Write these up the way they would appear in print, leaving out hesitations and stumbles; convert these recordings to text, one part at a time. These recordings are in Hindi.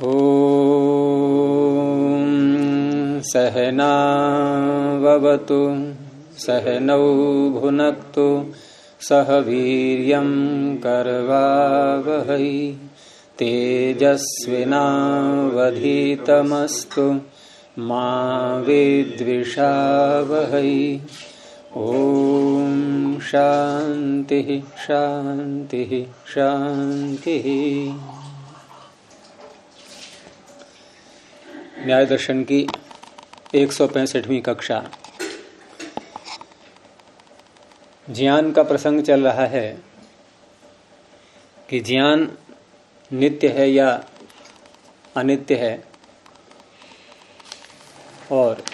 ॐ सहनाववतु सहनौ भुनक्तु सह वीर्यं करवावहै तेजस्विनावधीतमस्तु मा विद्विषावहै। ॐ शांति शांति शांति। न्याय दर्शन की 165वीं कक्षा। ज्ञान का प्रसंग चल रहा है कि ज्ञान नित्य है या अनित्य है, और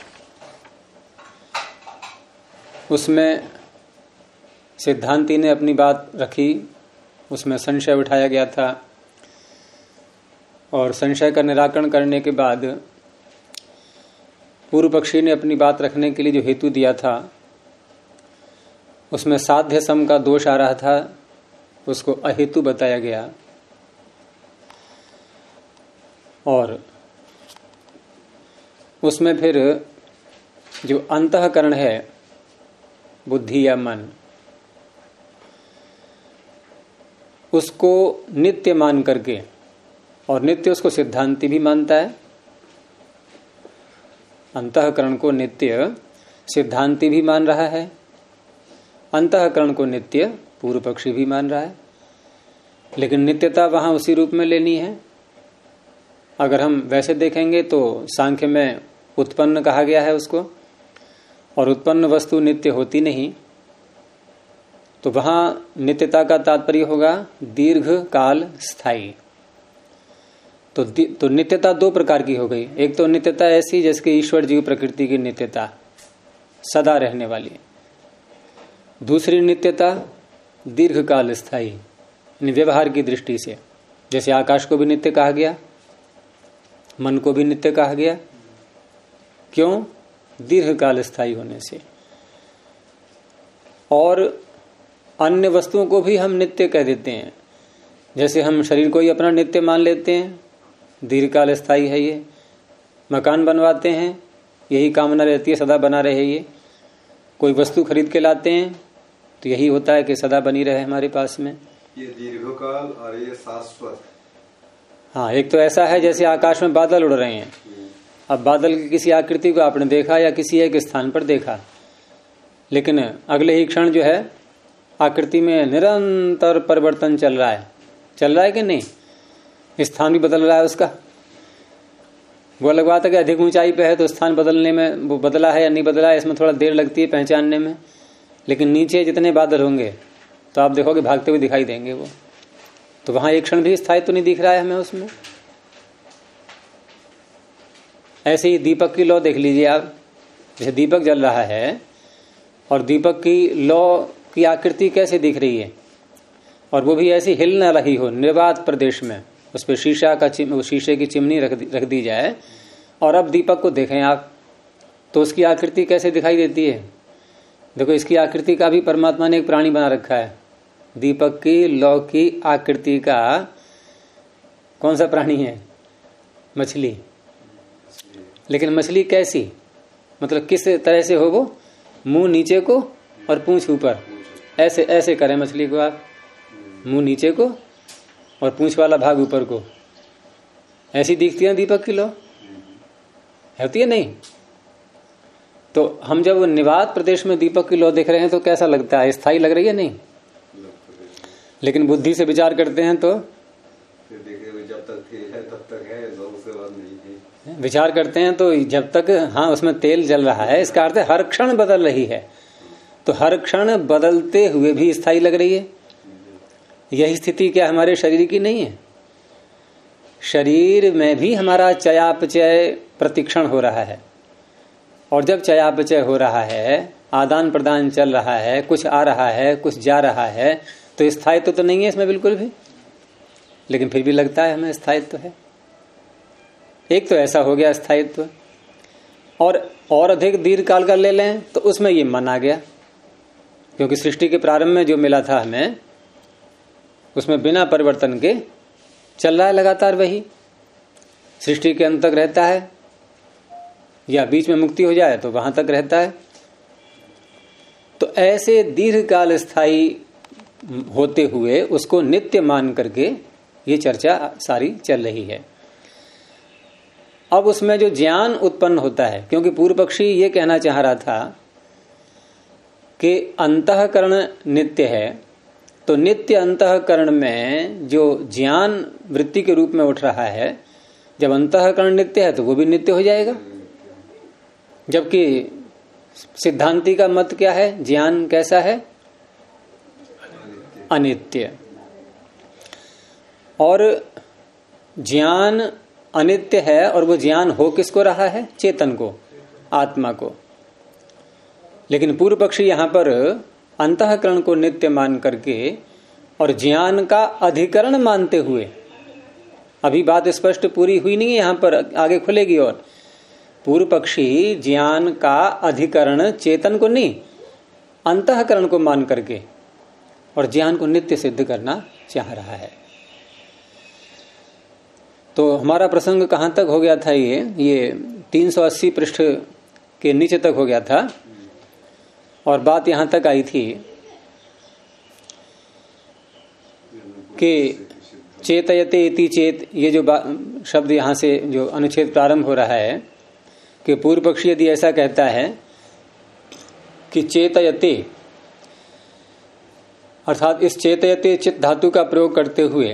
उसमें सिद्धांती ने अपनी बात रखी, उसमें संशय उठाया गया था, और संशय का निराकरण करने के बाद पूर्व पक्षी ने अपनी बात रखने के लिए जो हेतु दिया था उसमें साध्य सम का दोष आ रहा था, उसको अहेतु बताया गया। और उसमें फिर जो अंतःकरण है, बुद्धि या मन, उसको नित्य मान करके, और नित्य उसको सिद्धांति भी मानता है, अंतःकरण को नित्य सिद्धांति भी मान रहा है, अंतःकरण को नित्य पूर्व पक्षी भी मान रहा है। लेकिन नित्यता वहां उसी रूप में लेनी है। अगर हम वैसे देखेंगे तो सांख्य में उत्पन्न कहा गया है उसको, और उत्पन्न वस्तु नित्य होती नहीं, तो वहां नित्यता का तात्पर्य होगा दीर्घ काल स्थायी। तो नित्यता दो प्रकार की हो गई। एक तो नित्यता ऐसी जैसे ईश्वर जीव प्रकृति की नित्यता सदा रहने वाली, दूसरी नित्यता दीर्घ काल स्थायी, व्यवहार की दृष्टि से। जैसे आकाश को भी नित्य कहा गया, मन को भी नित्य कहा गया। क्यों? दीर्घ काल स्थायी होने से। और अन्य वस्तुओं को भी हम नित्य कह देते हैं। जैसे हम शरीर को ही अपना नित्य मान लेते हैं, दीर्घकाल स्थायी है ये। मकान बनवाते हैं, यही कामना रहती है सदा बना रहे ये। कोई वस्तु खरीद के लाते हैं तो यही होता है कि सदा बनी रहे हमारे पास में। ये दीर्घकाल और ये शाश्वत। हाँ, एक तो ऐसा है जैसे आकाश में बादल उड़ रहे हैं। अब बादल की किसी आकृति को आपने देखा या किसी एक स्थान पर देखा, लेकिन अगले ही क्षण जो है आकृति में निरंतर परिवर्तन चल रहा है कि नहीं? स्थान भी बदल रहा है उसका। वो अलग बात है कि अधिक ऊंचाई पे है तो स्थान बदलने में वो बदला है या नहीं बदला है, इसमें थोड़ा देर लगती है पहचानने में। लेकिन नीचे जितने बादल होंगे तो आप देखोगे भागते हुए दिखाई देंगे वो। तो वहां एक क्षण भी स्थायित्व तो नहीं दिख रहा है हमें उसमें। ऐसे ही दीपक की लौ देख लीजिए आप। जैसे दीपक जल रहा है और दीपक की लौ की आकृति कैसे दिख रही है, और वो भी ऐसी हिल न रही हो, निर्वात प्रदेश में। उस पर शीशे की चिमनी रख दी जाए, और अब दीपक को देखें आप तो उसकी आकृति कैसे दिखाई देती है। देखो, इसकी आकृति का भी परमात्मा ने एक प्राणी बना रखा है। दीपक की लौ की आकृति का कौन सा प्राणी है? मछली। लेकिन मछली कैसी, मतलब किस तरह से हो वो? मुंह नीचे को और पूंछ ऊपर, ऐसे ऐसे करें मछली को आप, मुंह नीचे को और पूंछ वाला भाग ऊपर को। ऐसी दिखती है दीपक की लौ, होती है नहीं? तो हम जब निवात प्रदेश में दीपक की लौ देख रहे हैं तो कैसा लगता है? स्थायी लग रही है नहीं? लेकिन बुद्धि से विचार करते हैं तो जब तक है तब तक है, उसके बाद नहीं है। विचार करते हैं तो जब तक, हाँ, उसमें तेल जल रहा है, इसका अर्थ है हर क्षण बदल रही है। तो हर क्षण बदलते हुए भी स्थायी लग रही है। यही स्थिति क्या हमारे शरीर की नहीं है? शरीर में भी हमारा चयापचय प्रतिक्षण हो रहा है, और जब चयापचय हो रहा है, आदान प्रदान चल रहा है, कुछ आ रहा है, कुछ जा रहा है, तो स्थायित्व तो नहीं है इसमें बिल्कुल भी, लेकिन फिर भी लगता है हमें स्थायित्व है। एक तो ऐसा हो गया स्थायित्व। और अधिक दीर्घ काल का ले लें तो उसमें ये मन आ गया, क्योंकि सृष्टि के प्रारंभ में जो मिला था हमें, उसमें बिना परिवर्तन के चल रहा है लगातार वही। सृष्टि के अंत तक रहता है, या बीच में मुक्ति हो जाए तो वहां तक रहता है। तो ऐसे दीर्घ काल स्थायी होते हुए उसको नित्य मान करके ये चर्चा सारी चल रही है। अब उसमें जो ज्ञान उत्पन्न होता है, क्योंकि पूर्व पक्षी ये कहना चाह रहा था कि अंतःकरण नित्य है, तो नित्य अंतःकरण में जो ज्ञान वृत्ति के रूप में उठ रहा है, जब अंतःकरण नित्य है तो वो भी नित्य हो जाएगा। जबकि सिद्धांती का मत क्या है, ज्ञान कैसा है, अनित्य। और ज्ञान अनित्य है, और वो ज्ञान हो किसको रहा है, चेतन को, आत्मा को। लेकिन पूर्व पक्षी यहां पर अंतःकरण को नित्य मान करके और ज्ञान का अधिकरण मानते हुए, अभी बात स्पष्ट पूरी हुई नहीं है, यहां पर आगे खुलेगी। और पूर्व पक्षी ज्ञान का अधिकरण चेतन को नहीं, अंतःकरण को मान करके और ज्ञान को नित्य सिद्ध करना चाह रहा है। तो हमारा प्रसंग कहां तक हो गया था, ये 380 पृष्ठ के नीचे तक हो गया था। और बात यहां तक आई थी कि चेतयते इति चेत, ये जो शब्द यहां से जो अनुच्छेद प्रारंभ हो रहा है कि पूर्व पक्षी यदि ऐसा कहता है कि चेतयते, अर्थात इस चेतयते चित धातु का प्रयोग करते हुए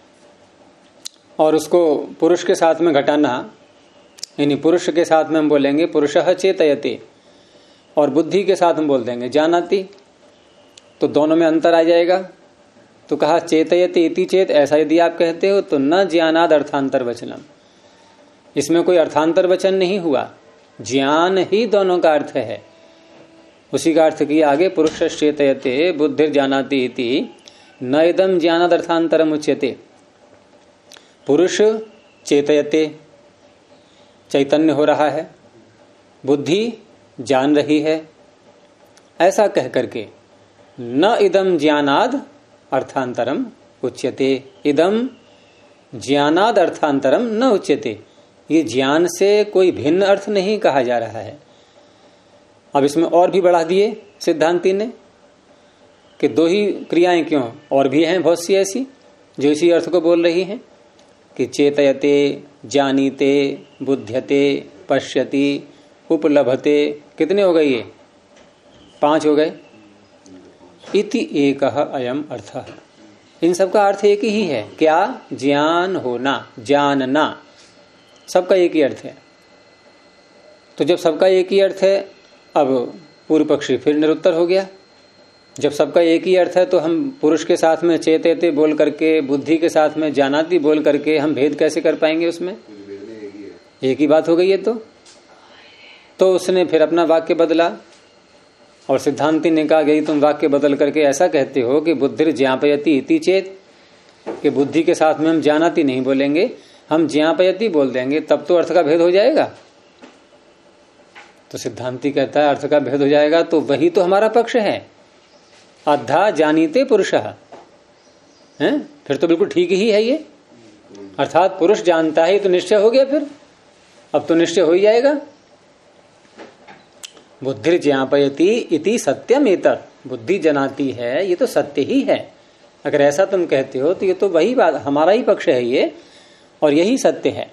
और उसको पुरुष के साथ में घटाना, यानी पुरुष के साथ में हम बोलेंगे पुरुषः चेतयते, और बुद्धि के साथ हम बोल देंगे जानाति, तो दोनों में अंतर आ जाएगा। तो कहा चेतयते इति चेत, ऐसा यदि आप कहते हो तो न ज्ञानाद अर्थांतर वचनम, इसमें कोई अर्थांतर वचन नहीं हुआ, ज्ञान ही दोनों का अर्थ है। उसी का अर्थ किया आगे, पुरुष चेतयते बुद्धिर जानाति इति न इदम ज्ञानाद अर्थांतरम उच्यते। पुरुष चेतयते, चैतन्य हो रहा है, बुद्धि जान रही है, ऐसा कह करके न इदम ज्ञानाद अर्थांतरम उच्यते, इदम ज्ञानाद अर्थांतरम न उच्यते, ये ज्ञान से कोई भिन्न अर्थ नहीं कहा जा रहा है। अब इसमें और भी बढ़ा दिए सिद्धांती ने कि दो ही क्रियाएं क्यों, और भी हैं बहुत सी ऐसी जो इसी अर्थ को बोल रही हैं कि चेतयते, जानीते, बुध्यते, पश्यति, उपलभते, कितने हो गए ये, 5 हो गए। इति एकः अयम अर्थः, इन सब का अर्थ एक ही है, क्या, ज्ञान होना, जानना, सबका एक ही अर्थ है। तो जब सबका एक ही अर्थ है, अब पूर्व पक्षी फिर निरुत्तर हो गया। जब सबका एक ही अर्थ है तो हम पुरुष के साथ में चेतयते बोल करके, बुद्धि के साथ में जानाति बोल करके हम भेद कैसे कर पाएंगे, उसमें एक ही बात हो गई है। तो उसने फिर अपना वाक्य बदला और सिद्धांति ने कहा कि तुम वाक्य बदल करके ऐसा कहते हो कि बुद्धिर ज्ञापयति इति चेत, कि बुद्धि के साथ में हम जानाति नहीं बोलेंगे, हम ज्ञापयति बोल देंगे, तब तो अर्थ का भेद हो जाएगा। तो सिद्धांति कहता है अर्थ का भेद हो जाएगा, तो वही तो हमारा पक्ष है, अद्धा जानीते पुरुषः, हैं, फिर तो बिल्कुल ठीक ही है ये, अर्थात पुरुष जानता है, तो निश्चय हो गया, फिर अब तो निश्चय हो ही जाएगा। बुद्धि ज्ञापयति इति सत्यम एतत्, बुद्धि जनाती है, ये तो सत्य ही है। अगर ऐसा तुम कहते हो तो ये तो वही बात, हमारा ही पक्ष है ये, और यही सत्य है।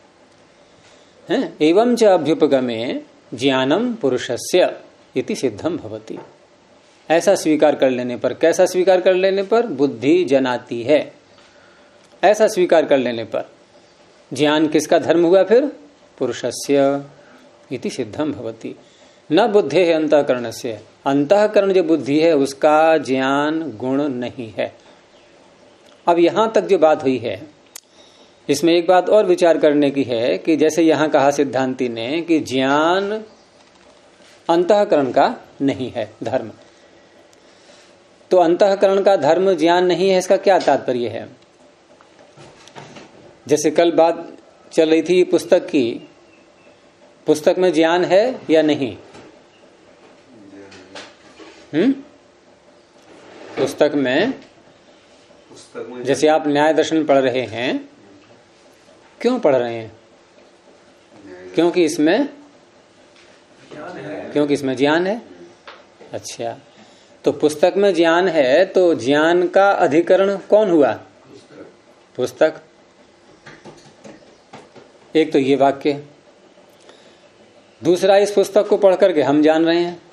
एवं च अभ्युपगमे ज्ञानम पुरुषस्य इति सिद्धम भवति, ऐसा स्वीकार कर लेने पर, कैसा स्वीकार कर लेने पर, बुद्धि जनाती है, ऐसा स्वीकार कर लेने पर ज्ञान किसका धर्म हुआ, फिर पुरुषस्य इति सिद्धम भवति। न बुद्धि है अंतःकरण से, अंतःकरण जो बुद्धि है उसका ज्ञान गुण नहीं है। अब यहां तक जो बात हुई है, इसमें एक बात और विचार करने की है कि जैसे यहां कहा सिद्धांति ने कि ज्ञान अंतःकरण का नहीं है धर्म, तो अंतःकरण का धर्म ज्ञान नहीं है, इसका क्या तात्पर्य है। जैसे कल बात चल रही थी पुस्तक की, पुस्तक में ज्ञान है या नहीं, पुस्तक में जैसे आप न्याय दर्शन पढ़ रहे हैं, क्यों पढ़ रहे हैं, क्योंकि इसमें ज्ञान है। अच्छा, तो पुस्तक में ज्ञान है तो ज्ञान का अधिकरण कौन हुआ? पुस्तक। एक तो ये वाक्य, दूसरा इस पुस्तक को पढ़ करके हम जान रहे हैं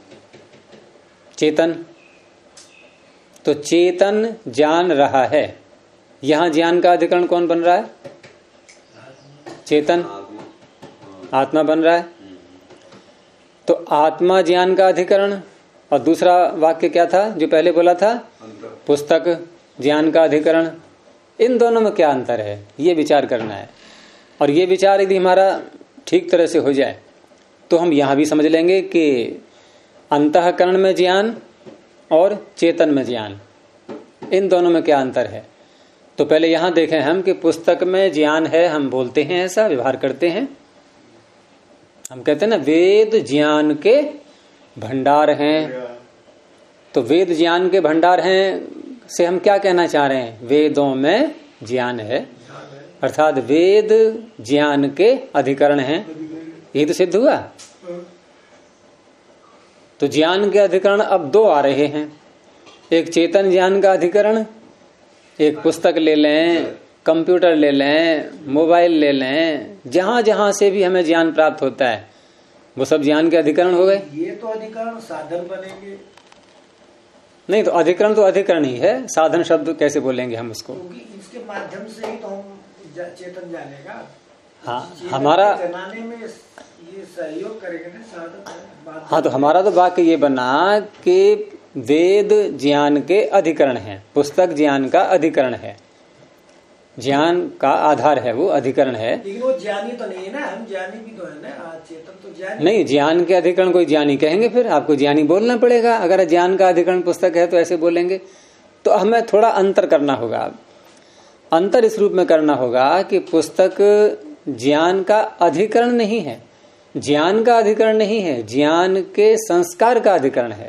चेतन, तो चेतन जान रहा है। यहां ज्ञान का अधिकरण कौन बन रहा है? चेतन, आत्मा बन रहा है। तो आत्मा ज्ञान का अधिकरण, और दूसरा वाक्य क्या था जो पहले बोला था? पुस्तक ज्ञान का अधिकरण। इन दोनों में क्या अंतर है, ये विचार करना है। और ये विचार यदि हमारा ठीक तरह से हो जाए तो हम यहां भी समझ लेंगे कि अंतःकरण में ज्ञान और चेतन में ज्ञान, इन दोनों में क्या अंतर है। तो पहले यहां देखें हम कि पुस्तक में ज्ञान है, हम बोलते हैं, ऐसा व्यवहार करते हैं। हम कहते हैं ना वेद ज्ञान के भंडार हैं। तो वेद ज्ञान के भंडार हैं से हम क्या कहना चाह रहे हैं? वेदों में ज्ञान है, अर्थात वेद ज्ञान के अधिकरण हैं। ये तो सिद्ध हुआ। तो ज्ञान के अधिकरण अब दो आ रहे हैं, एक चेतन ज्ञान का अधिकरण, एक पुस्तक ले लें, कंप्यूटर ले लें, मोबाइल ले लें, जहां जहां से भी हमें ज्ञान प्राप्त होता है वो सब ज्ञान के अधिकरण हो गए। ये तो अधिकरण साधन बनेंगे। नहीं, तो अधिकरण ही है, साधन शब्द कैसे बोलेंगे हम उसको? क्योंकि इसके माध्यम से ही तो हम चेतन जानेगा। हाँ, हमारा जनाने में ये सहयोग करेंगे ना साधन। हाँ, तो हमारा तो वाक्य ये बना कि वेद ज्ञान के अधिकरण है, पुस्तक ज्ञान का अधिकरण है, ज्ञान का आधार है, वो अधिकरण है। लेकिन वो ज्ञानी तो नहीं है ना, हम ज्ञानी भी तो है ना, चेतन तो ज्ञानी नहीं। ज्ञान के अधिकरण कोई ज्ञानी कहेंगे, फिर आपको ज्ञानी बोलना पड़ेगा। अगर ज्ञान का अधिकरण पुस्तक है तो ऐसे बोलेंगे। तो हमें थोड़ा अंतर करना होगा। अंतर इस रूप में करना होगा कि पुस्तक ज्ञान का अधिकरण नहीं है, ज्ञान का अधिकरण नहीं है, ज्ञान के संस्कार का अधिकरण है।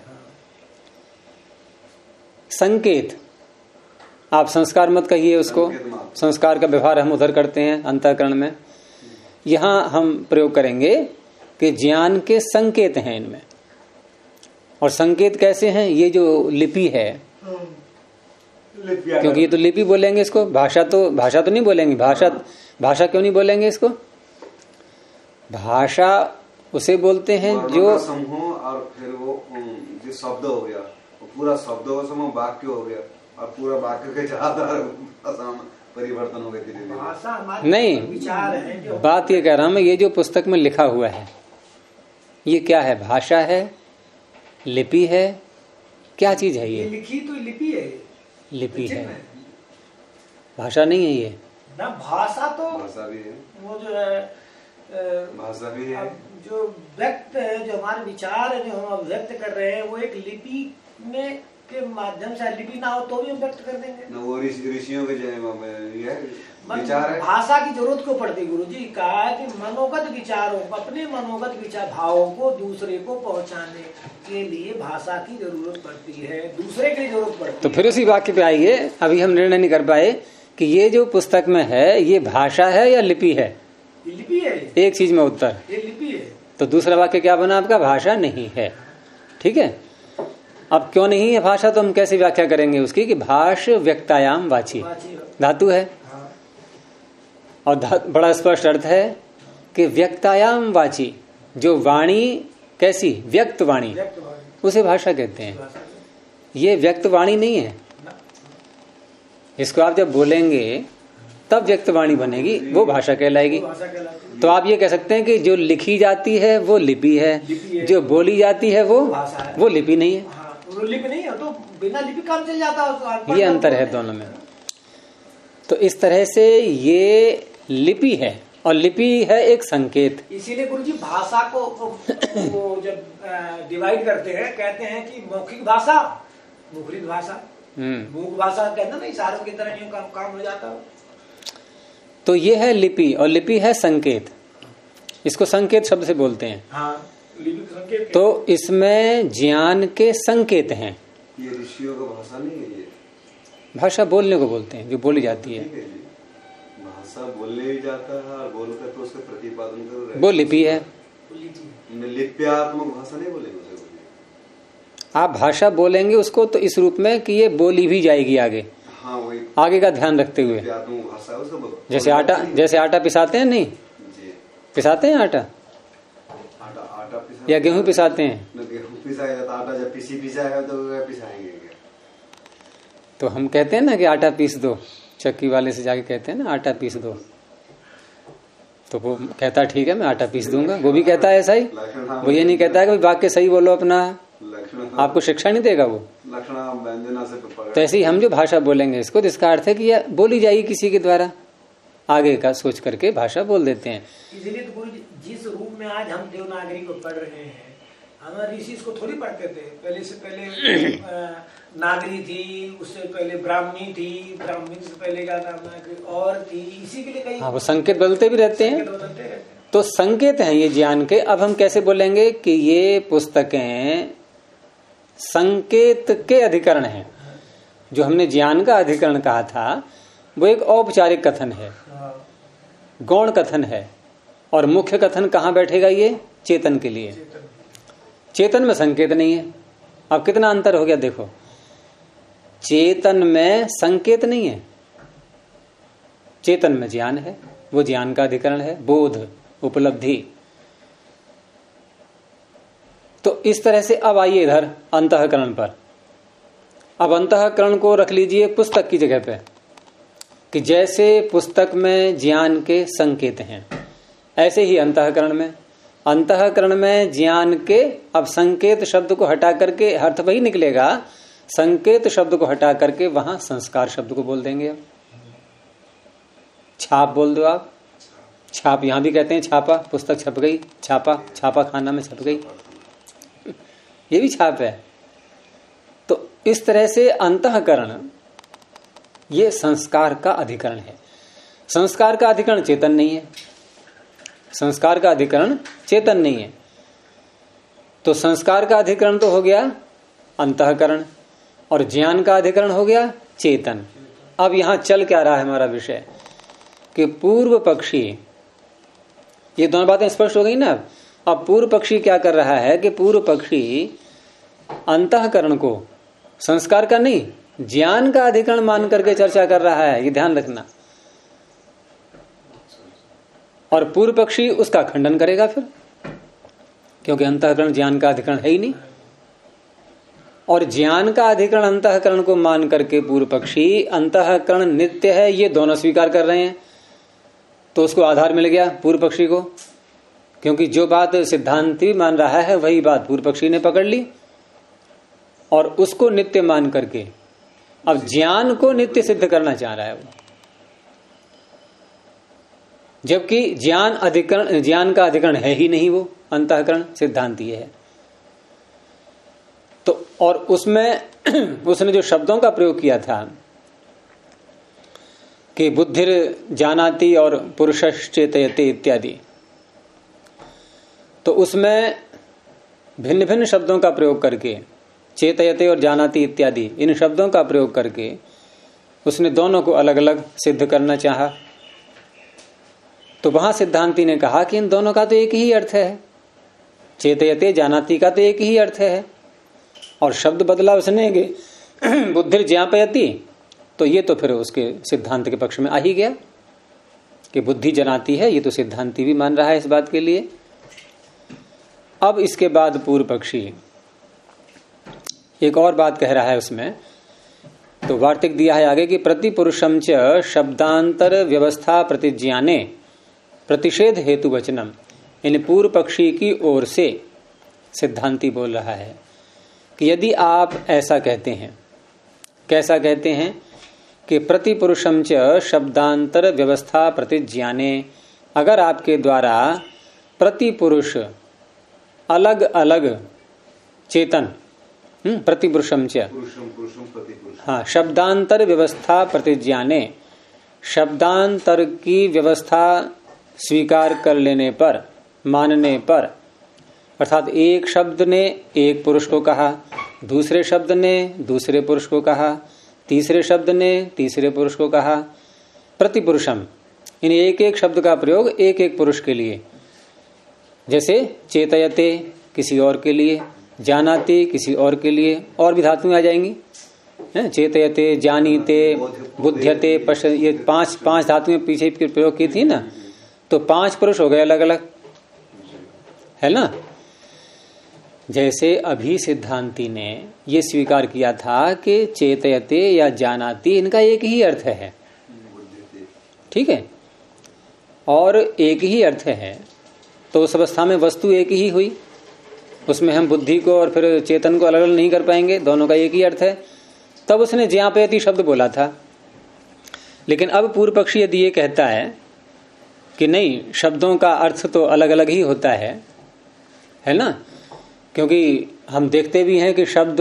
संकेत, आप संस्कार मत कहिए उसको, संस्कार का व्यवहार हम उधर करते हैं अंतःकरण में। यहां हम प्रयोग करेंगे कि ज्ञान के संकेत हैं इनमें। और संकेत कैसे हैं? ये जो लिपि है, क्योंकि ये तो लिपि बोलेंगे इसको, भाषा तो नहीं बोलेंगे। भाषा क्यों नहीं बोलेंगे इसको? भाषा उसे बोलते हैं जो समूह, और फिर वो जो शब्द हो गया, पूरा शब्दों का समूह वाक्य हो गया, और पूरा वाक्य के आधार परिवर्तन हो गए। भाषा नहीं, विचार है। बात ये कह रहा हूं मैं, ये जो पुस्तक में लिखा हुआ है ये क्या है? भाषा है, लिपि है, क्या चीज है? ये लिखी तो लिपि है, लिपि है, भाषा नहीं है ये ना। भाषा तो भाषा भी है, वो जो है भाषा भी है, जो व्यक्त है, जो हमारे विचार है, जो हम व्यक्त कर रहे हैं, वो एक लिपि में के माध्यम से। लिपि ना हो तो भी हम व्यक्त कर देंगे ना। वो ऋषियों के ये विचार है। भाषा की जरूरत क्यों पड़ती? गुरुजी कहा है कि मनोगत विचारों, अपने मनोगत विचार भावों को दूसरे को पहुंचाने के लिए भाषा की जरूरत पड़ती है, दूसरे की जरूरत पड़ती है। तो फिर उसी वाक्य पे आइए। अभी हम निर्णय नहीं कर पाए कि ये जो पुस्तक में है ये भाषा है या लिपि है? लिपि है। एक चीज में उत्तर, ये लिपि है। तो दूसरा वाक्य क्या बना आपका? भाषा नहीं है। ठीक है। अब क्यों नहीं है भाषा, तो हम कैसे व्याख्या करेंगे उसकी कि भाष व्यक्तायाम वाची धातु है। और बड़ा स्पष्ट अर्थ है कि व्यक्तायाम वाची, जो वाणी कैसी? व्यक्त वाणी, उसे भाषा कहते हैं। ये व्यक्त वाणी नहीं है। इसको आप जब बोलेंगे तब व्यक्त वाणी बनेगी, वो भाषा कहलाएगी। तो आप ये कह सकते हैं कि जो लिखी जाती है वो लिपि है, जो बोली जाती है वो लिपि नहीं है। लिपि नहीं है तो बिना लिपि काम चल जाता है। ये अंतर है दोनों में। तो इस तरह से ये लिपि है और लिपि है एक संकेत। इसीलिए गुरुजी भाषा को वो जब डिवाइड करते हैं, कहते हैं कि मौखिक भाषा, मुखरित भाषा, मूक भाषा कहते हैं ना, इशारों की तरह यूं काम हो जाता है। तो ये है लिपि, और लिपि है संकेत। इसको संकेत शब्द से बोलते हैं। हाँ, लिपि संकेत। तो इसमें ज्ञान के संकेत हैं। ये ऋषियों का भाषा नहीं है, ये भाषा बोलने को बोलते हैं, जो बोली जाती है। भाषा बोलने ही जाता है और बोलकर तो उसके प्रतिपादन कर वो लिपि है। लिप्यात्मक भाषा नहीं बोलेंगे उसे। आप भाषा बोलेंगे उसको तो इस रूप में कि ये बोली भी जाएगी आगे। हाँ, वही आगे का ध्यान रखते हुए। भाषा है उसको। जैसे आटा पिसाते हैं, नहीं पिसाते हैं आटा या गेहूं पिसाते हैं? गेहूं पिसाया तो आटा जब पिसाएगा तो पिसाएंगे क्या? तो हम कहते हैं ना कि आटा पीस दो, चक्की वाले से जाके कहते हैं ना आटा पीस दो, तो वो कहता है ठीक है मैं आटा पीस दूंगा। वो भी कहता है ऐसा ही। वो ये नहीं कहता है कि वाक्य सही बोलो अपना, आपको शिक्षा नहीं देगा वो। तो ऐसे ही हम जो भाषा बोलेंगे इसको, इसका अर्थ है कि यह बोली जाएगी किसी के द्वारा, आगे का सोच करके भाषा बोल देते हैं। इसलिए तो गुरु जी जिस रूप में आज हम देवनागरी को पढ़ रहे हैं, हमारे ऋषि इसको थोड़ी पढ़ते थे। पहले से पहले नागरी थी, उससे पहले ब्राह्मी थी, ब्राह्मी से पहले क्या नाम है और थी, इसी के लिए कई वो संकेत बदलते भी रहते हैं। तो संकेत हैं ये ज्ञान के। अब हम कैसे बोलेंगे कि ये पुस्तकें संकेत के अधिकरण हैं। जो हमने ज्ञान का अधिकरण कहा था वो एक औपचारिक कथन है, गौण कथन है, और मुख्य कथन कहाँ बैठेगा? ये चेतन के लिए। चेतन में संकेत नहीं है। अब कितना अंतर हो गया देखो, चेतन में संकेत नहीं है, चेतन में ज्ञान है, वो ज्ञान का अधिकरण है, बोध, उपलब्धि। तो इस तरह से अब आइए इधर अंतःकरण पर। अब अंतःकरण को रख लीजिए पुस्तक की जगह पे, कि जैसे पुस्तक में ज्ञान के संकेत हैं ऐसे ही अंतःकरण में ज्ञान के, अब संकेत शब्द को हटा करके अर्थ वही निकलेगा, संकेत शब्द को हटा करके वहां संस्कार शब्द को बोल देंगे। छाप बोल दो आप, छाप यहां भी कहते हैं छापा, पुस्तक छप गई, छापा खाना में छप गई, ये भी छाप है। तो इस तरह से अंतःकरण ये संस्कार का अधिकरण है। संस्कार का अधिकरण चेतन नहीं है, संस्कार का अधिकरण चेतन नहीं है। तो संस्कार का अधिकरण तो हो गया अंतःकरण, और ज्ञान का अधिकरण हो गया चेतन। अब यहां चल क्या रहा है हमारा विषय, कि पूर्व पक्षी, ये दोनों बातें स्पष्ट हो गई ना। अब पूर्व पक्षी क्या कर रहा है कि पूर्व पक्षी अंतःकरण को संस्कार का नहीं ज्ञान का अधिकरण मान करके चर्चा कर रहा है, ये ध्यान रखना। और पूर्व पक्षी उसका खंडन करेगा फिर, क्योंकि अंतःकरण ज्ञान का अधिकरण है ही नहीं, और ज्ञान का अधिकरण अंतःकरण को मान करके पूर्व पक्षी अंतःकरण नित्य है ये दोनों स्वीकार कर रहे हैं। तो उसको आधार मिल गया पूर्व पक्षी को, क्योंकि जो बात सिद्धांती मान रहा है वही बात पूर्व पक्षी ने पकड़ ली, और उसको नित्य मान करके अब ज्ञान को नित्य सिद्ध करना चाह रहा है वो। जबकि ज्ञान का अधिकरण है ही नहीं वो, अंतःकरण सिद्धांती है। तो और उसमें उसने जो शब्दों का प्रयोग किया था कि बुद्धिर जानाति और पुरुषश्चेतयते इत्यादि, तो उसमें भिन्न भिन्न शब्दों का प्रयोग करके, चेतयते और जानाति इत्यादि इन शब्दों का प्रयोग करके उसने दोनों को अलग अलग सिद्ध करना चाहा। तो वहां सिद्धांती ने कहा कि इन दोनों का तो एक ही अर्थ है, चेतयते जानाति का तो एक ही अर्थ है, और शब्द बदला उसने बुद्धिर ज्ञापयति, तो ये तो फिर उसके सिद्धांत के पक्ष में आ ही गया कि बुद्धि जनाती है, ये तो सिद्धांती भी मान रहा है इस बात के लिए। अब इसके बाद पूर्व पक्षी एक और बात कह रहा है उसमें, तो वार्तिक दिया है आगे कि प्रतिपुरुषम च शब्दांतर व्यवस्था प्रतिज्ञाने प्रतिषेध हेतु वचनम। इन पूर्व पक्षी की ओर से सिद्धांती बोल रहा है कि यदि आप ऐसा कहते हैं, कैसा कहते हैं कि प्रतिपुरुषम च शब्दांतर व्यवस्था प्रतिज्ञाने, अगर आपके द्वारा प्रतिपुरुष अलग अलग चेतन, प्रतिपुरुषम च, हाँ, शब्दांतर व्यवस्था प्रतिज्ञाने, शब्दांतर की व्यवस्था स्वीकार कर लेने पर, मानने पर, अर्थात एक शब्द ने एक पुरुष को कहा, दूसरे शब्द ने दूसरे पुरुष को कहा, तीसरे शब्द ने तीसरे पुरुष को कहा, प्रतिपुरुषम इन एक एक शब्द का प्रयोग एक एक पुरुष के लिए, जैसे चेतयते किसी और के लिए, जानाते किसी और के लिए, और भी धातुएं आ जाएंगी, चेतयते, जानीते, बुध्यते, पश्च, ये पांच धातुएं पीछे प्रयोग की थी ना, तो 5 पुरुष हो गए अलग अलग, है ना। जैसे अभी सिद्धांती ने ये स्वीकार किया था कि चेतयते या जानाति इनका एक ही अर्थ है, ठीक है, और एक ही अर्थ है, तो उस अवस्था में वस्तु एक ही हुई, उसमें हम बुद्धि को और फिर चेतन को अलग अलग नहीं कर पाएंगे, दोनों का एक ही अर्थ है। तब उसने ज्ञापयति शब्द बोला था। लेकिन अब पूर्व पक्षी यदि ये कहता है कि नहीं, शब्दों का अर्थ तो अलग अलग ही होता है ना, क्योंकि हम देखते भी हैं कि शब्द,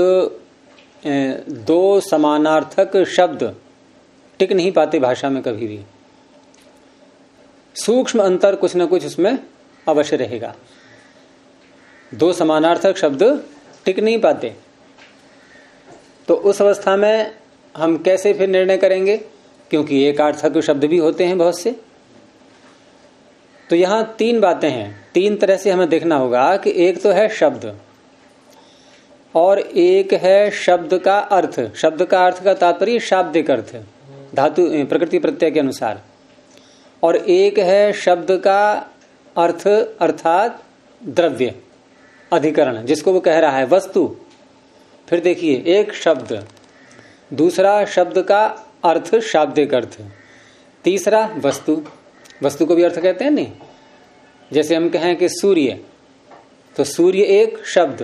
2 समानार्थक शब्द टिक नहीं पाते भाषा में कभी भी, सूक्ष्म अंतर कुछ न कुछ उसमें अवश्य रहेगा। 2 समानार्थक शब्द टिक नहीं पाते, तो उस अवस्था में हम कैसे फिर निर्णय करेंगे, क्योंकि एक अर्थक शब्द भी होते हैं बहुत से। तो यहां 3 बातें हैं, 3 तरह से हमें देखना होगा कि एक तो है शब्द, और एक है शब्द का अर्थ। शब्द का अर्थ का तात्पर्य शाब्दिक अर्थ, धातु प्रकृति प्रत्यय के अनुसार, और एक है शब्द का अर्थ अर्थात द्रव्य अधिकरण, जिसको वो कह रहा है वस्तु। फिर देखिए, एक शब्द, दूसरा शब्द का अर्थ शाब्दिक अर्थ, तीसरा वस्तु। वस्तु को भी अर्थ कहते हैं नहीं, जैसे हम कहें कि सूर्य, तो सूर्य एक शब्द।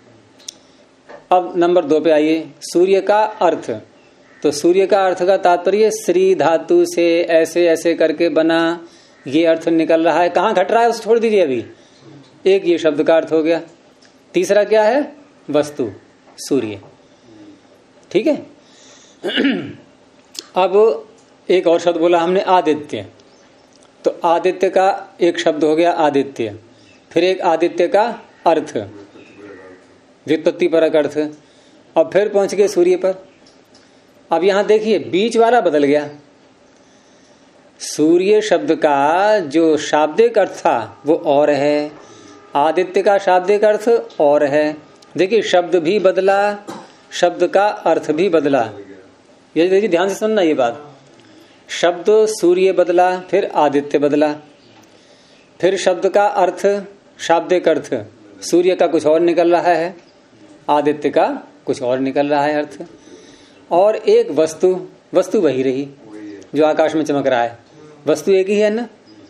अब नंबर 2 पे आइए, सूर्य का अर्थ। तो सूर्य का अर्थ का तात्पर्य श्री धातु से ऐसे ऐसे करके बना, ये अर्थ निकल रहा है। कहाँ घट रहा है उसे छोड़ दीजिए, अभी एक ये शब्द का अर्थ हो गया। तीसरा क्या है, वस्तु सूर्य, ठीक है। अब एक और शब्द बोला हमने, आदित्य। तो आदित्य का एक शब्द हो गया आदित्य, फिर एक आदित्य का अर्थ, व्युत्पत्ति परक अर्थ, अब फिर पहुंच गए सूर्य पर। अब यहां देखिए बीच वाला बदल गया। सूर्य शब्द का जो शाब्दिक अर्थ था वो और है, आदित्य का शाब्दिक अर्थ और है। देखिए शब्द भी बदला, शब्द का अर्थ भी बदला। ये देखिए ध्यान से सुनना ये बात। शब्द सूर्य बदला, फिर आदित्य बदला, फिर शब्द का अर्थ शाब्दिक अर्थ सूर्य का कुछ और निकल रहा है, आदित्य का कुछ और निकल रहा है अर्थ, और एक वस्तु, वस्तु वही रही जो आकाश में चमक रहा है, वस्तु एक ही है ना।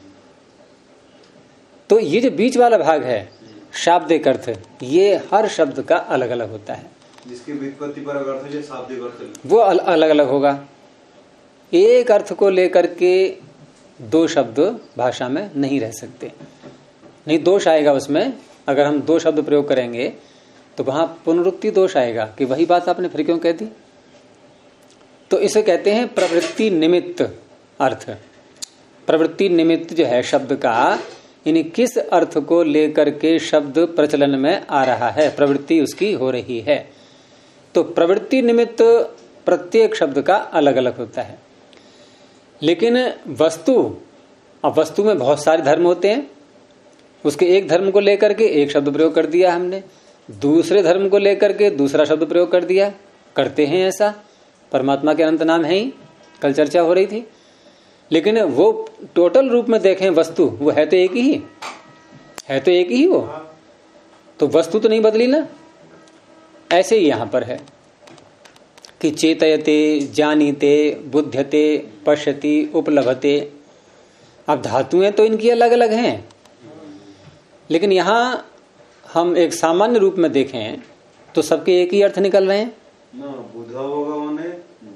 तो ये जो बीच वाला भाग है शाब्दिक अर्थ, ये हर शब्द का अलग अलग होता है, जिसकी व्युत्पत्ति परक अर्थ है शाब्दिक अर्थ वो अलग अलग होगा। एक अर्थ को लेकर के 2 शब्द भाषा में नहीं रह सकते, नहीं दोष आएगा उसमें। अगर हम 2 शब्द प्रयोग करेंगे तो वहां पुनरुक्ति दोष आएगा कि वही बात आपने फिर क्यों कह दी। तो इसे कहते हैं प्रवृत्ति निमित्त अर्थ। प्रवृत्ति निमित्त जो है शब्द का, यानी किस अर्थ को लेकर के शब्द प्रचलन में आ रहा है, प्रवृत्ति उसकी हो रही है। तो प्रवृत्ति निमित्त प्रत्येक शब्द का अलग अलग होता है। लेकिन वस्तु, अब वस्तु में बहुत सारे धर्म होते हैं, उसके एक धर्म को लेकर के एक शब्द प्रयोग कर दिया हमने, दूसरे धर्म को लेकर के दूसरा शब्द प्रयोग कर दिया, करते हैं ऐसा। परमात्मा के अनंत नाम है ही, कल चर्चा हो रही थी। लेकिन वो टोटल रूप में देखें वस्तु, वो है तो एक ही, है तो एक ही वो, तो वस्तु तो नहीं बदली ना। ऐसे ही यहां पर है कि चेतयते, जानीते, बुध्यते, पश्यति, उपलभते। अब धातुएं तो इनकी अलग अलग हैं, लेकिन यहां हम एक सामान्य रूप में देखें तो सबके एक ही अर्थ निकल रहे हैं ना। बुधा होगा माने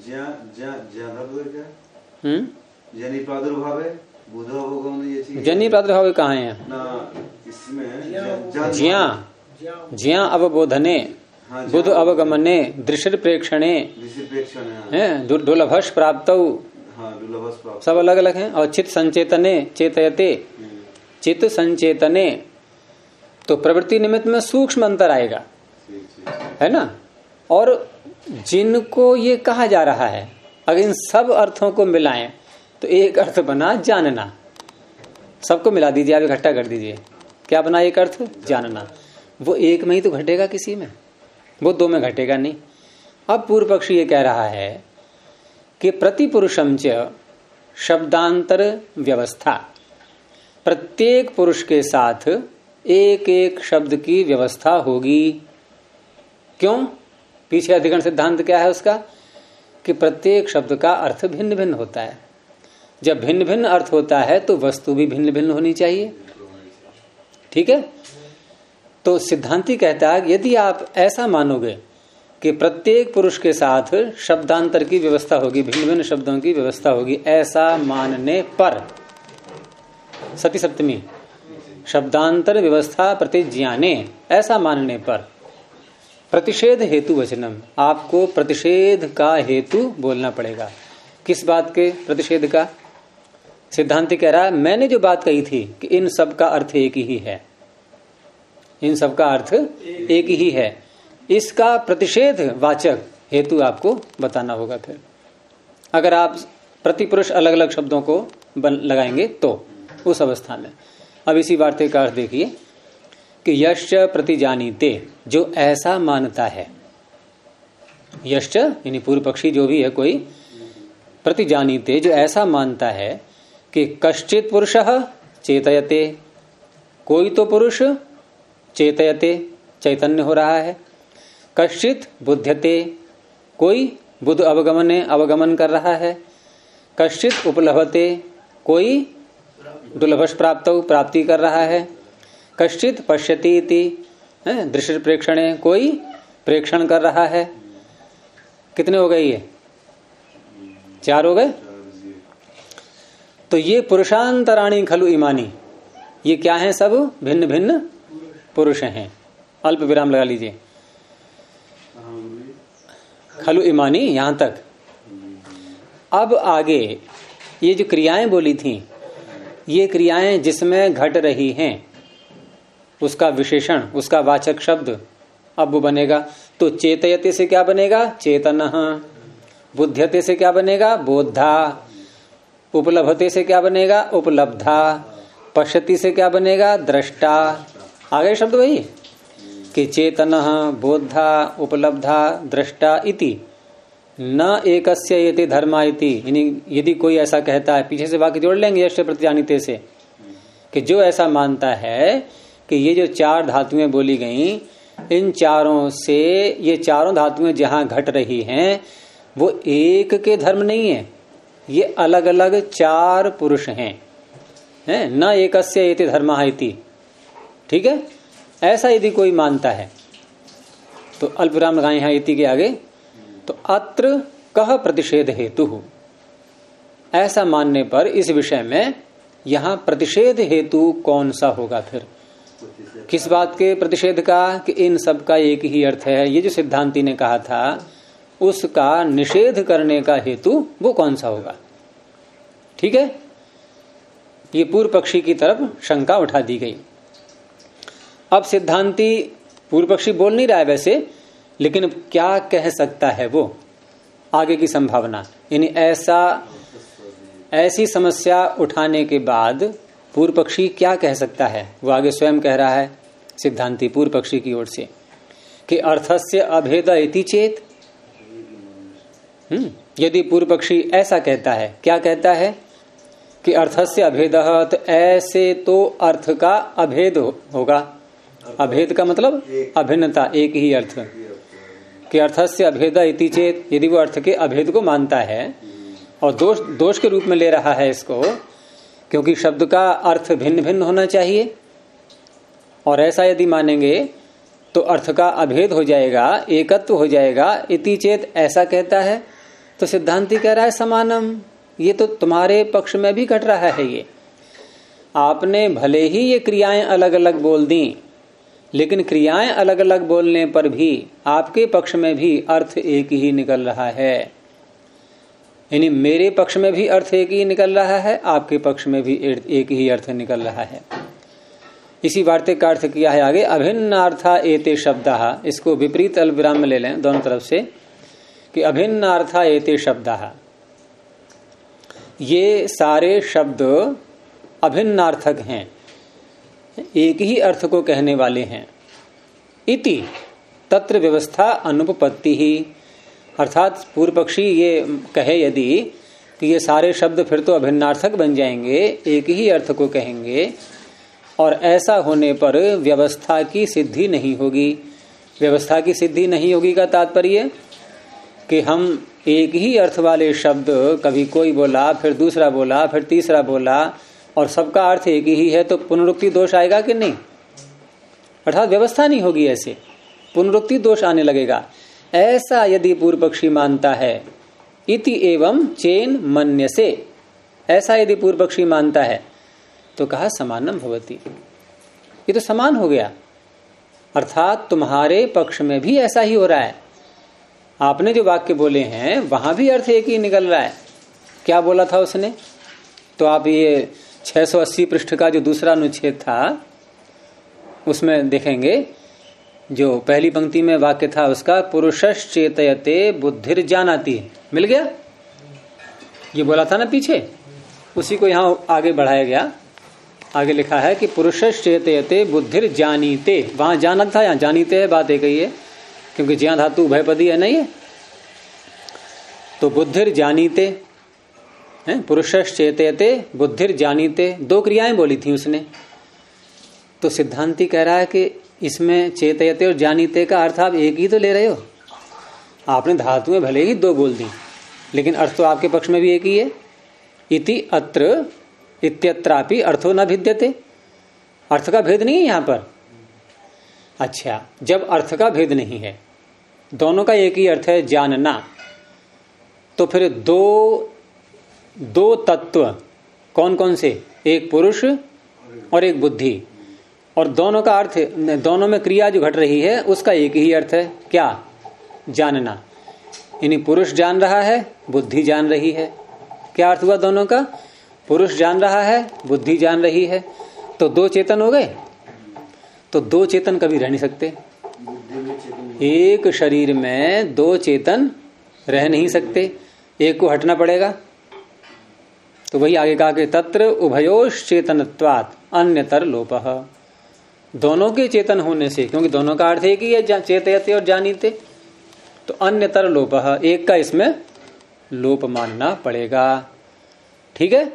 जनी प्रादुर्भाव है, बुधा होगा माने ये चीज, जनी प्रादुर्भाव कहाँ है ना, इसमें ज्ञा अवबोधने, बुध अवगमने, दृश्य प्रेक्षणे, दुर्लभश प्राप्त, सब अलग अलग हैं। और चित्त संचेतने, चेतयते, चित्त संचेतने, तो प्रवृत्ति निमित्त में सूक्ष्म अंतर आएगा, है ना। और जिनको ये कहा जा रहा है, अगर इन सब अर्थों को मिलाएं तो एक अर्थ बना जानना। सबको मिला दीजिए, आप इकट्ठा कर दीजिए। क्या बना एक अर्थ? जानना। वो एक में ही तो घटेगा, किसी में, वो दो में घटेगा नहीं। अब पूर्व पक्षी ये कह रहा है कि प्रतिपुरुषम च शब्दांतर व्यवस्था, प्रत्येक पुरुष के साथ एक एक शब्द की व्यवस्था होगी। क्यों? पीछे अधिकरण सिद्धांत क्या है उसका? कि प्रत्येक शब्द का अर्थ भिन्न भिन्न होता है। जब भिन्न भिन्न अर्थ होता है तो वस्तु भी भिन्न भिन्न होनी चाहिए। ठीक है? तो सिद्धांती कहता है यदि आप ऐसा मानोगे कि प्रत्येक पुरुष के साथ शब्दांतर की व्यवस्था होगी, भिन्न भिन्न शब्दों की व्यवस्था होगी, ऐसा मानने पर, सती सप्तमी, शब्दांतर व्यवस्था प्रतिज्ञाने, ऐसा मानने पर प्रतिषेध हेतु वचनम, आपको प्रतिषेध का हेतु बोलना पड़ेगा। किस बात के प्रतिषेध का? सिद्धांति कह रहा है मैंने जो बात कही थी कि इन सब का अर्थ एक ही है, इन सब का अर्थ एक ही है, इसका प्रतिषेध वाचक हेतु आपको बताना होगा। फिर अगर आप प्रतिपुरुष अलग अलग शब्दों को लगाएंगे तो उस अवस्था में। अब इसी वार्ते का अर्थ देखिए कि यश्च प्रतिजानीते, जो ऐसा मानता है, यश्च यानी पूर्व पक्षी जो भी है कोई, प्रतिजानीते जो ऐसा मानता है कि कश्चित पुरुषः चेतयते, कोई तो पुरुष चेतयते, चैतन्य हो रहा है, कश्चित बुध्यते, कोई बुद्ध अवगमन कर रहा है, कश्चित उपलभते, कोई दुर्लभश प्राप्ति कर रहा है, कश्चित पश्यति इति दृश्य प्रेक्षणे, कोई प्रेक्षण कर रहा है। कितने हो गए ये? 4 हो गए। तो ये पुरुषांतराणी खलु इमानी, ये क्या है? सब भिन्न भिन्न पुरुष हैं। अल्प विराम लगा लीजिए। खलु इमानी यहां तक। अब आगे ये जो क्रियाएं बोली थी, ये क्रियाएं जिसमें घट रही हैं उसका विशेषण, उसका वाचक शब्द अब वो बनेगा। तो चेतयते से क्या बनेगा? चेतनः। बुध्यते से क्या बनेगा? बोधा। उपलभते से क्या बनेगा? उपलब्धा। पश्यति से क्या बनेगा? दृष्टा। आगे शब्द वही कि चेतनः, बोधा, उपलब्धा, दृष्टा इति न एकस्य यति धर्मा इति। यदि कोई ऐसा कहता है, पीछे से वाक्य जोड़ लेंगे यश्च प्रतिजानीते से, कि जो ऐसा मानता है कि ये जो 4 धातुएं बोली गई, इन चारों से ये चारों धातुएं जहां घट रही हैं वो एक के धर्म नहीं है, ये अलग अलग 4 पुरुष हैं, न एकस्य यति धर्मा इति। ठीक है? ऐसा यदि कोई मानता है तो अल्पविराम लगाए हैं इति के आगे, तो अत्र कह प्रतिषेध हेतु। ऐसा मानने पर इस विषय में यहां प्रतिषेध हेतु कौन सा होगा? फिर किस बात के प्रतिषेध का? कि इन सब का एक ही अर्थ है, ये जो सिद्धांती ने कहा था उसका निषेध करने का हेतु वो कौन सा होगा? ठीक है? ये पूर्व पक्षी की तरफ शंका उठा दी गई। अब सिद्धांती, पूर्व पक्षी बोल नहीं रहा है वैसे, लेकिन क्या कह सकता है वो, आगे की संभावना, यानी ऐसी समस्या उठाने के बाद पूर्व पक्षी क्या कह सकता है, वो आगे स्वयं कह रहा है सिद्धांती पूर्व पक्षी की ओर से कि अर्थस्य अभेद इति चेत। यदि पूर्व पक्षी ऐसा कहता है, क्या कहता है कि अर्थस्य अभेद, तो ऐसे तो अर्थ का अभेद होगा। अभेद का मतलब अभिन्नता, एक ही अर्थ, कि अर्थस्य अभेद इति चेत। यदि वो अर्थ के अभेद को मानता है और दोष के रूप में ले रहा है इसको, क्योंकि शब्द का अर्थ भिन्न भिन्न होना चाहिए, और ऐसा यदि मानेंगे तो अर्थ का अभेद हो जाएगा, एकत्व हो जाएगा। इति चेत ऐसा कहता है, तो सिद्धांती कह रहा है समानम, ये तो तुम्हारे पक्ष में भी घट रहा है। ये आपने भले ही ये क्रियाएं अलग अलग बोल दी, लेकिन क्रियाएं अलग अलग बोलने पर भी आपके पक्ष में भी अर्थ एक ही निकल रहा है। यानी मेरे पक्ष में भी अर्थ एक ही निकल रहा है, आपके पक्ष में भी एक ही अर्थ निकल रहा है। इसी वार्ते का अर्थ किया है आगे, अभिन्नार्था एते शब्दाः। इसको विपरीत अल्पविराम में ले लें दोनों तरफ से, कि अभिन्नार्था एते शब्दाः, ये सारे शब्द अभिन्नार्थक हैं, एक ही अर्थ को कहने वाले हैं। इति तत्र व्यवस्था अनुपपत्ति ही, अर्थात पूर्व पक्षी ये कहे यदि कि ये सारे शब्द फिर तो अभिन्नार्थक बन जाएंगे, एक ही अर्थ को कहेंगे, और ऐसा होने पर व्यवस्था की सिद्धि नहीं होगी। व्यवस्था की सिद्धि नहीं होगी का तात्पर्य कि हम एक ही अर्थ वाले शब्द कभी कोई बोला, फिर दूसरा बोला, फिर तीसरा बोला, और सबका अर्थ एक ही है, तो पुनरुक्ति दोष आएगा कि नहीं? अर्थात व्यवस्था नहीं होगी, ऐसे पुनरुक्ति दोष आने लगेगा। ऐसा यदि पूर्व पक्षी मानता है, इति एवं चेन मन्यसे, ऐसा यदि पूर्व पक्षी मानता है तो कहा समानम भवति, ये तो समान हो गया। अर्थात तुम्हारे पक्ष में भी ऐसा ही हो रहा है। आपने जो वाक्य बोले हैं वहां भी अर्थ एक ही निकल रहा है। क्या बोला था उसने? तो आप ये 680 पृष्ठ का जो दूसरा अनुच्छेद था उसमें देखेंगे, जो पहली पंक्ति में वाक्य था उसका, पुरुषश्चेतयते बुद्धिर्जानाति, मिल गया? ये बोला था ना पीछे, उसी को यहां आगे बढ़ाया गया। आगे लिखा है कि पुरुषश्चेतयते बुद्धिर्जानीते, वहां जानत था, यहां जानीते है, बात एक ही है, क्योंकि ज्ञा धातु उभयपदी है, नहीं है? तो बुद्धिर्जानीते है, पुरुषश्चेतयते बुद्धिर्जानीते, दो क्रियाएं बोली थी उसने। तो सिद्धांती कह रहा है कि इसमें चेतयते और जानीते का अर्थ आप एक ही तो ले रहे हो। आपने धातुएं भले ही दो बोल दी, लेकिन अर्थ तो आपके पक्ष में भी एक ही है। इति अत्र इत्यत्रापि अर्थो न भिद्यते, अर्थ का भेद नहीं है यहां पर। अच्छा, जब अर्थ का भेद नहीं है, दोनों का एक ही अर्थ है जानना, तो फिर दो तत्व कौन कौन से? एक पुरुष और एक बुद्धि, और दोनों का अर्थ, दोनों में क्रिया जो घट रही है उसका एक ही अर्थ है, क्या? जानना। यानी पुरुष जान रहा है, बुद्धि जान रही है। क्या अर्थ हुआ दोनों का? पुरुष जान रहा है, बुद्धि जान रही है, तो दो चेतन हो गए। तो दो चेतन कभी रह नहीं सकते, एक शरीर में दो चेतन रह नहीं सकते, एक को हटना पड़ेगा। तो वही आगे कहा कि तत्र उभयोश्च चेतनत्वात् अन्यतर लोपः, दोनों के चेतन होने से, क्योंकि दोनों का अर्थ एक ही है, चेतयते और जानीते, तो अन्यतर लोपः, एक का इसमें लोप मानना पड़ेगा। ठीक है?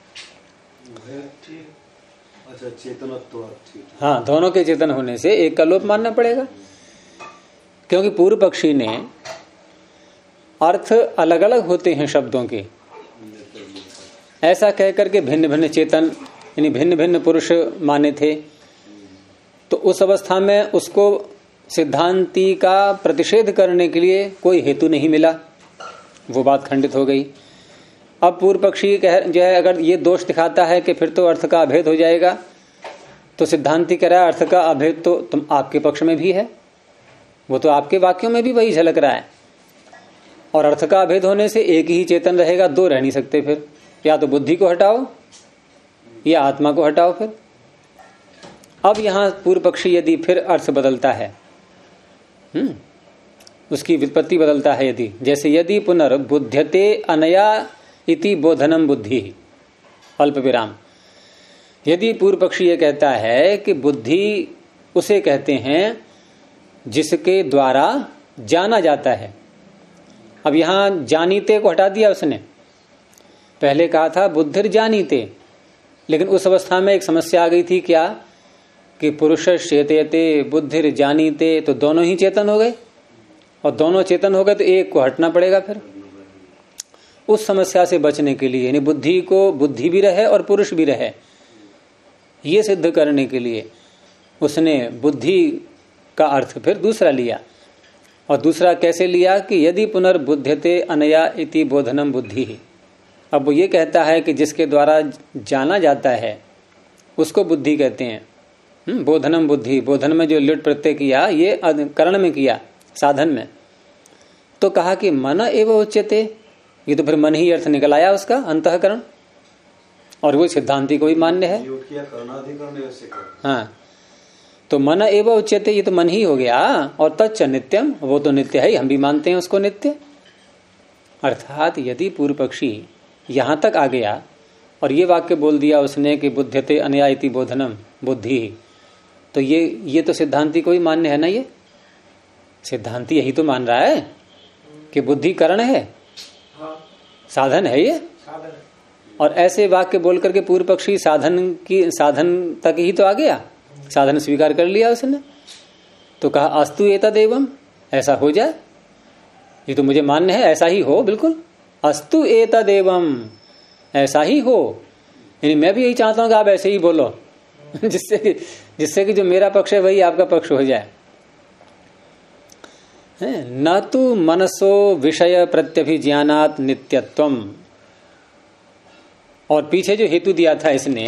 अच्छा, चेतनत्व, हाँ, दोनों के चेतन होने से एक का लोप मानना पड़ेगा, क्योंकि पूर्व पक्षी ने अर्थ अलग अलग होते हैं शब्दों के, ऐसा कह करके भिन्न भिन्न चेतन यानी भिन्न भिन्न पुरुष माने थे। तो उस अवस्था में उसको सिद्धांती का प्रतिषेध करने के लिए कोई हेतु नहीं मिला, वो बात खंडित हो गई। अब पूर्व पक्षी जो है अगर ये दोष दिखाता है कि फिर तो अर्थ का अभेद हो जाएगा, तो सिद्धांती कह रहा है अर्थ का अभेद तो तुम आपके पक्ष में भी है, वो तो आपके वाक्यों में भी वही झलक रहा है। और अर्थ का अभेद होने से एक ही चेतन रहेगा, दो रह नहीं सकते। फिर या तो बुद्धि को हटाओ या आत्मा को हटाओ। फिर अब यहां पूर्व पक्षी यदि फिर अर्थ बदलता है, उसकी व्युत्पत्ति बदलता है, यदि जैसे यदि पुनर्बुध्यते अनया इति बोधनम बुद्धि, अल्प विराम, यदि पूर्व पक्षी ये कहता है कि बुद्धि उसे कहते हैं जिसके द्वारा जाना जाता है। अब यहां जानीते को हटा दिया उसने, पहले कहा था बुद्धिर जानीते, लेकिन उस अवस्था में एक समस्या आ गई थी, क्या कि पुरुष चेतयते बुद्धिर जानीते, तो दोनों ही चेतन हो गए, और दोनों चेतन हो गए तो एक को हटना पड़ेगा। फिर उस समस्या से बचने के लिए, यानी बुद्धि को बुद्धि भी रहे और पुरुष भी रहे, ये सिद्ध करने के लिए उसने बुद्धि का अर्थ फिर दूसरा लिया। और दूसरा कैसे लिया कि यदि पुनर्बुध्यते अनया इति बोधनम बुद्धि, अब वो ये कहता है कि जिसके द्वारा जाना जाता है उसको बुद्धि कहते हैं। बोधनम बुद्धि, बोधन में जो लुट प्रत्यय किया ये करण में किया, साधन में, तो कहा कि मन एवं उच्यते, ये तो फिर मन ही अर्थ निकल आया उसका, अंतःकरण, और वो सिद्धांति को भी मान्य है। हाँ, तो मन एवं उच्यते, ये तो मन ही हो गया, और तच्च नित्यम, वो तो नित्य है, हम भी मानते हैं उसको नित्य। अर्थात यदि पूर्व पक्षी यहां तक आ गया और ये वाक्य बोल दिया उसने कि बुध्यते अनया इति बोधनम बुद्धि, तो ये तो सिद्धांति को ही मान्य है ना। ये सिद्धांति यही तो मान रहा है कि बुद्धि कारण है, साधन है ये। और ऐसे वाक्य बोल करके पूर्व पक्षी साधन तक ही तो आ गया, साधन स्वीकार कर लिया उसने। तो कहा अस्तु एतदेवम, ऐसा हो जाए, ये तो मुझे मान्य है, ऐसा ही हो, बिल्कुल अस्तु एतदेवम, ऐसा ही हो। यानी मैं भी यही चाहता हूं कि आप ऐसे ही बोलो जिससे कि जो मेरा पक्ष है वही आपका पक्ष हो जाए। न तो मनसो विषय प्रत्यभिज्ञानात् नित्यत्वम। और पीछे जो हेतु दिया था इसने,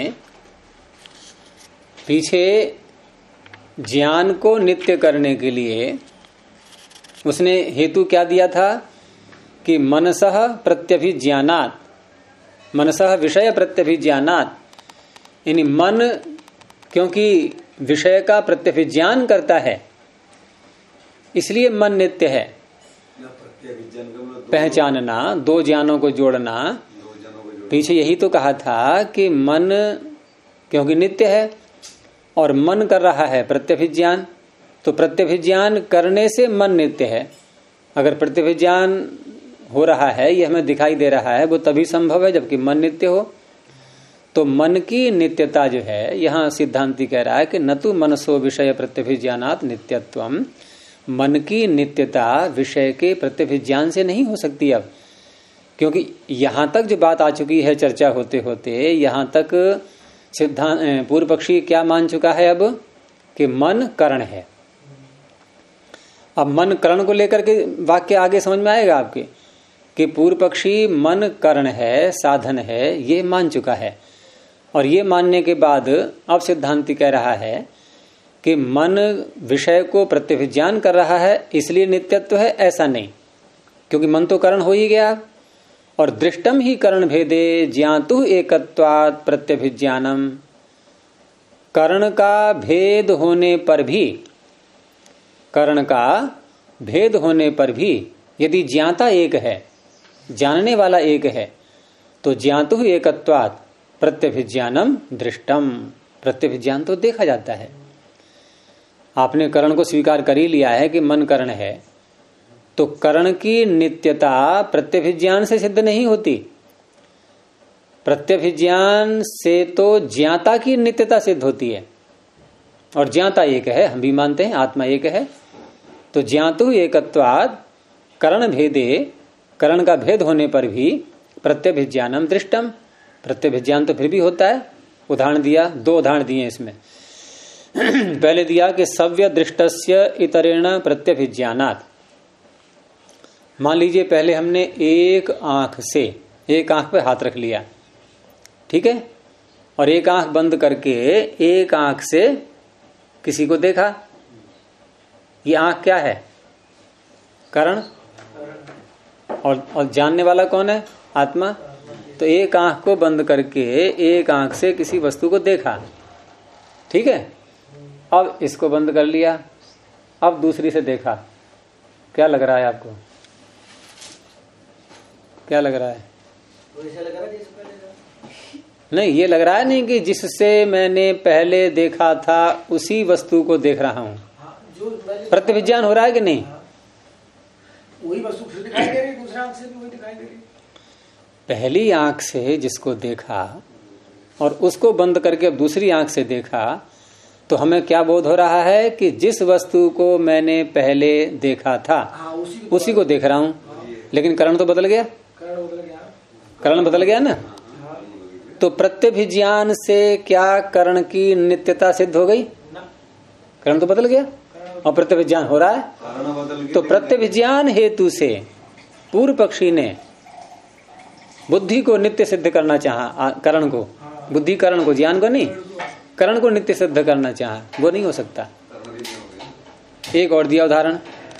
पीछे ज्ञान को नित्य करने के लिए उसने हेतु क्या दिया था कि मनसः प्रत्यभिज्ञानात्, मनसः विषय प्रत्यभिज्ञानात्, यानी मन क्योंकि विषय का प्रत्यभिज्ञान करता है इसलिए मन नित्य है। पहचानना, दो ज्ञानों को जोड़ना, पीछे यही तो कहा था कि मन क्योंकि नित्य है और मन कर रहा है प्रत्यभिज्ञान, तो प्रत्यभिज्ञान करने से मन नित्य है। अगर प्रत्यभिज्ञान हो रहा है, यह हमें दिखाई दे रहा है, वो तभी संभव है जबकि मन नित्य हो। तो मन की नित्यता जो है, यहां सिद्धांति कह रहा है कि न तो मनसो विषय प्रत्यभिज्ञानात् नित्यत्वम, मन की नित्यता विषय के प्रत्यभिज्ञान से नहीं हो सकती अब, क्योंकि यहां तक जो बात आ चुकी है चर्चा होते होते, यहां तक सिद्धांत पूर्व पक्षी क्या मान चुका है अब कि मन करण है। अब मन करण को लेकर के वाक्य आगे समझ में आएगा आपके कि पूर्व पक्षी मन करण है, साधन है, ये मान चुका है। और ये मानने के बाद अब सिद्धांति कह रहा है कि मन विषय को प्रत्यभिज्ञान कर रहा है इसलिए नित्यत्व है, ऐसा नहीं, क्योंकि मन तो करण हो ही गया। और दृष्टम ही करण भेदे ज्ञातु एकत्वात् प्रत्यभिज्ञानम, करण का भेद होने पर भी, करण का भेद होने पर भी यदि ज्ञाता एक है, जानने वाला एक है, तो ज्ञातु एकत्वात् प्रत्यभिज्ञानम दृष्टम, प्रत्यभिज्ञान तो देखा जाता है। आपने करण को स्वीकार कर ही लिया है कि मन करण है, तो करण की नित्यता प्रत्यभिज्ञान से सिद्ध नहीं होती। प्रत्यभिज्ञान से तो ज्ञाता की नित्यता सिद्ध होती है, और ज्ञाता एक है, हम भी मानते हैं आत्मा एक है। तो ज्ञातु एकत्वात् करण भेदे, करण का भेद होने पर भी प्रत्यभिज्ञानम दृष्टम, प्रत्यभिज्ञान तो फिर भी होता है। उदाहरण दिया, दो उदाहरण दिए इसमें। पहले दिया कि सव्य दृष्टस्य इतरेण प्रत्यभिज्ञानात्। मान लीजिए पहले हमने एक आंख से, एक आंख पे हाथ रख लिया, ठीक है, और एक आंख बंद करके एक आंख से किसी को देखा। ये आंख क्या है? करण। और जानने वाला कौन है? आत्मा। तो एक आंख को बंद करके एक आंख से किसी वस्तु को देखा, ठीक है। अब इसको बंद कर लिया, अब दूसरी से देखा, क्या लग रहा है आपको? क्या लग रहा है? लग रहा है नहीं, ये लग रहा है नहीं कि जिससे मैंने पहले देखा था उसी वस्तु को देख रहा हूं। प्रत्यभिज्ञान हो रहा है कि नहीं? वही वस्तु फिर दिखाई दे रही, दूसरा आंख से भी वही दिखाई दे रही। पहली आंख से जिसको देखा और उसको बंद करके अब दूसरी आंख से देखा, तो हमें क्या बोध हो रहा है कि जिस वस्तु को मैंने पहले देखा था उसी को देख रहा हूं। लेकिन करण तो बदल गया, करण बदल गया ना। तो प्रत्यभिज्ञान से क्या करण की नित्यता सिद्ध हो गई? करण तो बदल गया और प्रत्यभिज्ञान हो रहा है। तो प्रत्यभिज्ञान हेतु से पूर्व पक्षी ने बुद्धि को नित्य सिद्ध करना चाहा, करण को, बुद्धि करण को, ज्ञान को नहीं, करण को नित्य सिद्ध करना चाहा, वो नहीं हो सकता। एक और दिया उदाहरण,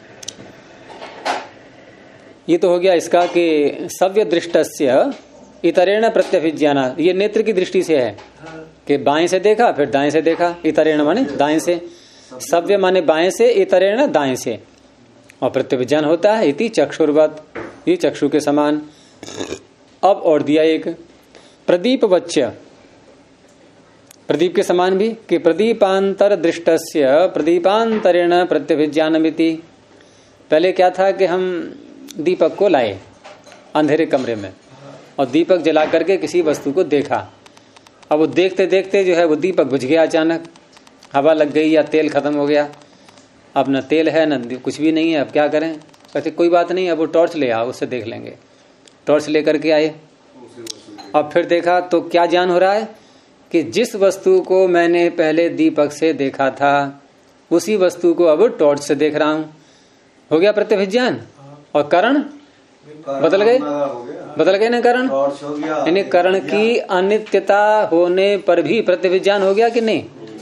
ये तो हो गया इसका कि सव्य दृष्टस्य इतरेण प्रत्यभिज्ञान। ये नेत्र की दृष्टि से है कि बाएं से देखा फिर दाएं से देखा, इतरेण माने दाएं से, सव्य माने बाएं से, इतरेण दाएं से, और प्रत्यभिज्ञान होता है इति चक्षुर्वत, ये चक्षु के समान। अब और दिया एक प्रदीप वच्य, प्रदीप के समान भी कि प्रदीपांतर दृष्टस्य प्रदीपांतरेण प्रत्यभिज्ञानमिति। पहले क्या था कि हम दीपक को लाए अंधेरे कमरे में और दीपक जला करके किसी वस्तु को देखा। अब वो देखते देखते जो है वो दीपक बुझ गया, अचानक हवा लग गई या तेल खत्म हो गया। अब न तेल है न कुछ भी नहीं है, अब क्या करें? कहते कोई बात नहीं, अब वो टॉर्च ले आओ, उससे देख लेंगे। टॉर्च लेकर के आए, अब फिर देखा तो क्या ज्ञान हो रहा है कि जिस वस्तु को मैंने पहले दीपक से देखा था उसी वस्तु को अब टॉर्च से देख रहा हूं। हो गया प्रत्यभिज्ञान। और करण बदल गए, बदल गए ना करण। यानी करण की अनित्यता होने पर भी प्रत्यभिज्ञान हो गया कि नहीं?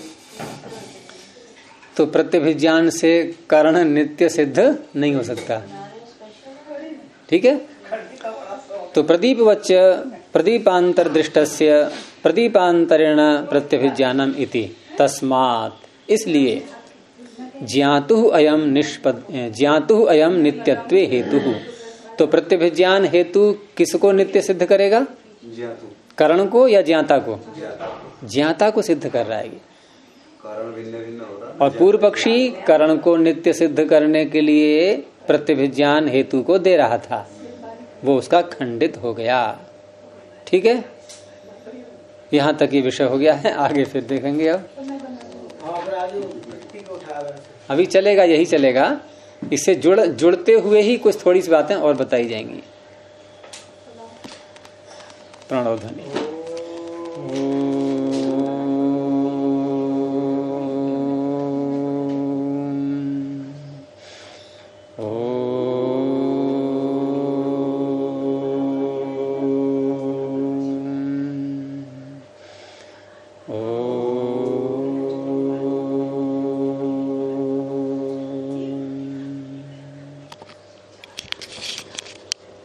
तो प्रत्यभिज्ञान से करण नित्य सिद्ध नहीं हो सकता। ठीक है, तो प्रदीप वच्च प्रदीपांतर दृष्टस्य प्रदीपांतरेण प्रत्यभिज्ञानम इति तस्मात्, इसलिए ज्ञातु अयम नित्यत्वे हेतु। तो प्रत्यभिज्ञान हेतु किसको नित्य सिद्ध करेगा? करण को या ज्ञाता को? ज्ञाता को सिद्ध कर रहा है। और पूर्व पक्षी करण को नित्य सिद्ध करने के लिए प्रत्यभिज्ञान हेतु को दे रहा था, वो उसका खंडित हो गया। ठीक है, यहाँ तक ये विषय हो गया है, आगे फिर देखेंगे। अब अभी चलेगा, यही चलेगा। इससे जुड़ते हुए ही कुछ थोड़ी सी बातें और बताई जाएंगी। प्रणव ध्वनि।